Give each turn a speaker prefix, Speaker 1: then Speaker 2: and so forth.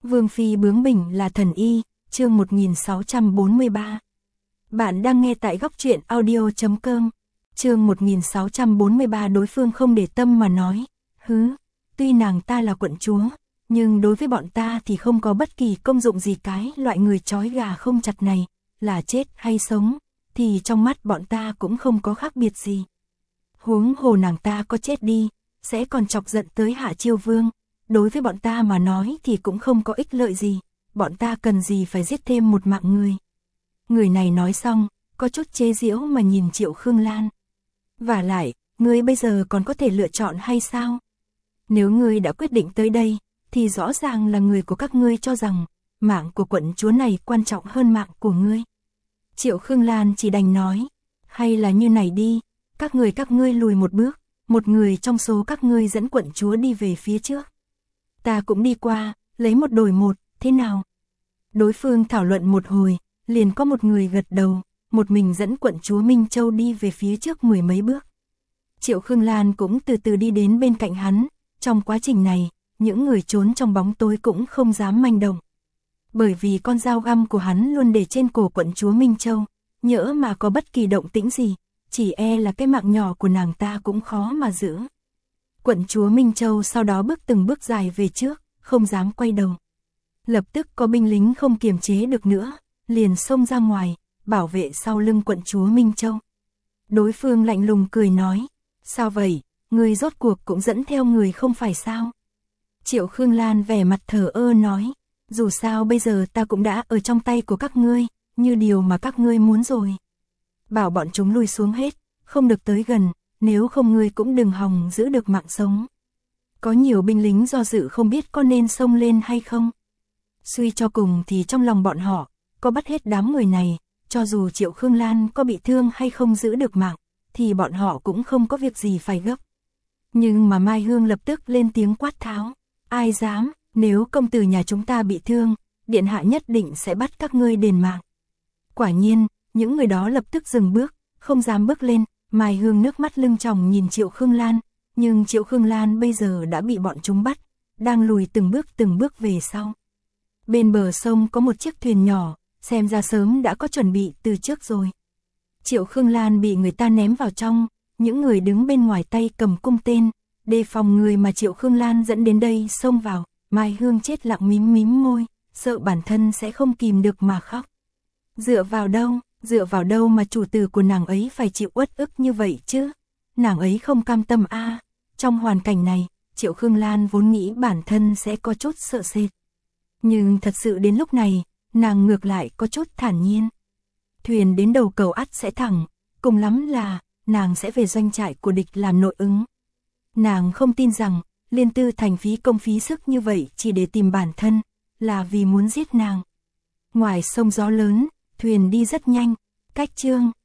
Speaker 1: Vương phi bướng bỉnh là thần y, chương 1643. Bạn đang nghe tại góc truyện audio.com. Chương 1643. Đối phương không để tâm mà nói, tuy nàng ta là quận chúa, nhưng đối với bọn ta thì không có bất kỳ công dụng gì. Cái loại người trói gà không chặt này, là chết hay sống, thì trong mắt bọn ta cũng không có khác biệt gì. Huống hồ nàng ta có chết đi, sẽ còn chọc giận tới Hạ Chiêu Vương. Đối với bọn ta mà nói thì cũng không có ích lợi gì, bọn ta cần gì phải giết thêm một mạng người. Người này nói xong, có chút chế giễu mà nhìn Triệu Khương Lan. Vả lại, ngươi bây giờ còn có thể lựa chọn hay sao? Nếu ngươi đã quyết định tới đây, thì rõ ràng là người của các ngươi cho rằng, mạng của quận chúa này quan trọng hơn mạng của ngươi. Triệu Khương Lan chỉ đành nói, hay là như này đi, các ngươi lùi một bước, một người trong số các ngươi dẫn quận chúa đi về phía trước. Ta cũng đi qua, lấy một đổi một, thế nào? Đối phương thảo luận một hồi, liền có một người gật đầu, một mình dẫn quận chúa Minh Châu đi về phía trước mười mấy bước. Triệu Khương Lan cũng từ từ đi đến bên cạnh hắn, trong quá trình này, những người trốn trong bóng tối cũng không dám manh động. Bởi vì con dao găm của hắn luôn để trên cổ quận chúa Minh Châu, nhỡ mà có bất kỳ động tĩnh gì, chỉ e là cái mạng nhỏ của nàng ta cũng khó mà giữ. Quận chúa Minh Châu sau đó bước từng bước dài về trước, không dám quay đầu. Lập tức có binh lính không kiềm chế được nữa, liền xông ra ngoài, bảo vệ sau lưng quận chúa Minh Châu. Đối phương lạnh lùng cười nói, sao vậy, người rốt cuộc cũng dẫn theo người không phải sao? Triệu Khương Lan vẻ mặt thờ ơ nói, dù sao bây giờ ta cũng đã ở trong tay của các ngươi, như điều mà các ngươi muốn rồi. Bảo bọn chúng lui xuống hết, không được tới gần, nếu không ngươi cũng đừng hòng giữ được mạng sống. Có nhiều binh lính do dự không biết có nên xông lên hay không. Suy cho cùng thì trong lòng bọn họ, có bắt hết đám người này, cho dù Triệu Khương Lan có bị thương hay không giữ được mạng, thì bọn họ cũng không có việc gì phải gấp. Nhưng mà Mai Hương lập tức lên tiếng quát tháo, ai dám, nếu công tử nhà chúng ta bị thương, điện hạ nhất định sẽ bắt các ngươi đền mạng. Quả nhiên, những người đó lập tức dừng bước, không dám bước lên. Mai Hương nước mắt lưng tròng nhìn Triệu Khương Lan, nhưng Triệu Khương Lan bây giờ đã bị bọn chúng bắt, đang lùi từng bước về sau. Bên bờ sông có một chiếc thuyền nhỏ, xem ra sớm đã có chuẩn bị từ trước rồi. Triệu Khương Lan bị người ta ném vào trong, những người đứng bên ngoài tay cầm cung tên, đề phòng người mà Triệu Khương Lan dẫn đến đây xông vào. Mai Hương chết lặng mím môi, sợ bản thân sẽ không kìm được mà khóc. Dựa vào đâu mà chủ tử của nàng ấy phải chịu uất ức như vậy chứ? Nàng ấy không cam tâm a. Trong hoàn cảnh này, Triệu Khương Lan vốn nghĩ bản thân sẽ có chút sợ sệt. Nhưng thật sự đến lúc này, nàng ngược lại có chút thản nhiên. Thuyền đến đầu cầu ắt sẽ thẳng, cùng lắm là, nàng sẽ về doanh trại của địch làm nội ứng. Nàng không tin rằng, Liên Tư Thành phí công phí sức như vậy chỉ để tìm bản thân, là vì muốn giết nàng. Ngoài sông gió lớn, thuyền đi rất nhanh, cách chương